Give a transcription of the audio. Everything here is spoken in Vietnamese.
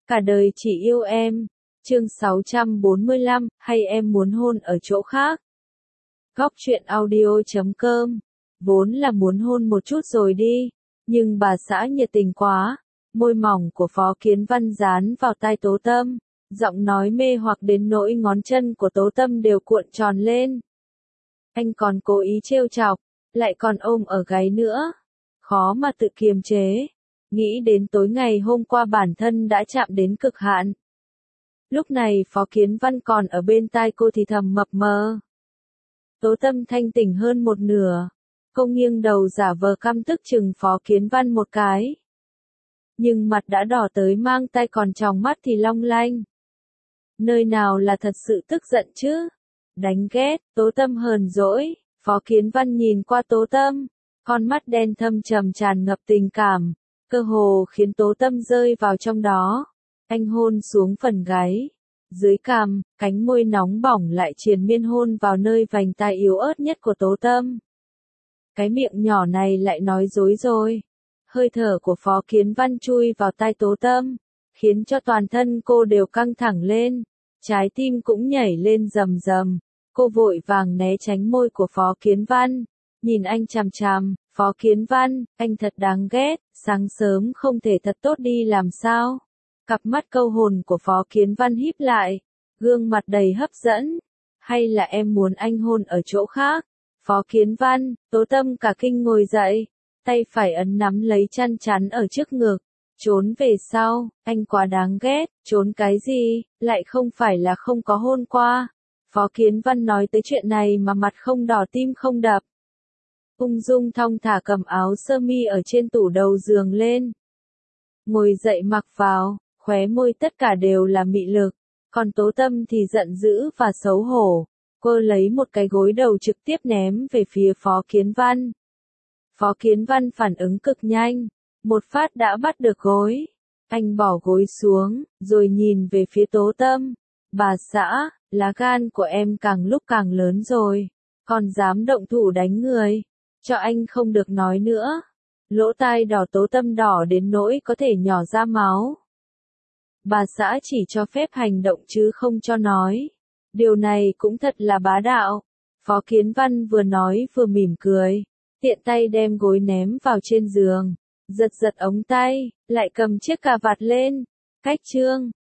Cả đời chỉ yêu em. Chương 645, hay em muốn hôn ở chỗ khác? Góc truyện audio.com. Vốn là muốn hôn một chút rồi đi, nhưng bà xã nhiệt tình quá. Môi mỏng của Phó Kiến Văn dán vào tai Tố Tâm, giọng nói mê hoặc đến nỗi ngón chân của Tố Tâm đều cuộn tròn lên. Anh còn cố ý trêu chọc, lại còn ôm ở gáy nữa. Khó mà tự kiềm chế. Nghĩ đến tối ngày hôm qua bản thân đã chạm đến cực hạn. Lúc này Phó Kiến Văn còn ở bên tai cô thì thầm mập mờ. Tố Tâm thanh tỉnh hơn một nửa. Cô nghiêng đầu giả vờ căm tức chừng Phó Kiến Văn một cái. Nhưng mặt đã đỏ tới mang tay còn tròng mắt thì long lanh. Nơi nào là thật sự tức giận chứ? Đánh ghét, Tố Tâm hờn dỗi. Phó Kiến Văn nhìn qua Tố Tâm. Con mắt đen thâm trầm tràn ngập tình cảm. Cơ hồ khiến Tố Tâm rơi vào trong đó. Anh hôn xuống phần gáy. Dưới cằm, cánh môi nóng bỏng lại triền miên hôn vào nơi vành tai yếu ớt nhất của Tố Tâm. Cái miệng nhỏ này lại nói dối rồi. Hơi thở của Phó Kiến Văn chui vào tai Tố Tâm, khiến cho toàn thân cô đều căng thẳng lên. Trái tim cũng nhảy lên rầm rầm. Cô vội vàng né tránh môi của Phó Kiến Văn. Nhìn anh chằm chằm, Phó Kiến Văn, anh thật đáng ghét, sáng sớm không thể thật tốt đi làm sao? Cặp mắt câu hồn của Phó Kiến Văn híp lại, gương mặt đầy hấp dẫn. Hay là em muốn anh hôn ở chỗ khác? Phó Kiến Văn, Tố Tâm cả kinh ngồi dậy, tay phải ấn nắm lấy chăn chắn ở trước ngực. Trốn về sau, anh quá đáng ghét, trốn cái gì, lại không phải là không có hôn qua. Phó Kiến Văn nói tới chuyện này mà mặt không đỏ tim không đập. Ung dung thong thả cầm áo sơ mi ở trên tủ đầu giường lên. Ngồi dậy mặc vào, khóe môi tất cả đều là mị lực, còn Tố Tâm thì giận dữ và xấu hổ. Cô lấy một cái gối đầu trực tiếp ném về phía Phó Kiến Văn. Phó Kiến Văn phản ứng cực nhanh, một phát đã bắt được gối. Anh bỏ gối xuống, rồi nhìn về phía Tố Tâm. Bà xã, lá gan của em càng lúc càng lớn rồi, còn dám động thủ đánh người. Cho anh không được nói nữa. Lỗ tai đỏ Tố Tâm đỏ đến nỗi có thể nhỏ ra máu. Bà xã chỉ cho phép hành động chứ không cho nói. Điều này cũng thật là bá đạo. Phó Kiến Văn vừa nói vừa mỉm cười. Tiện tay đem gối ném vào trên giường. Giật giật ống tay, lại cầm chiếc cà vạt lên. Cách chương.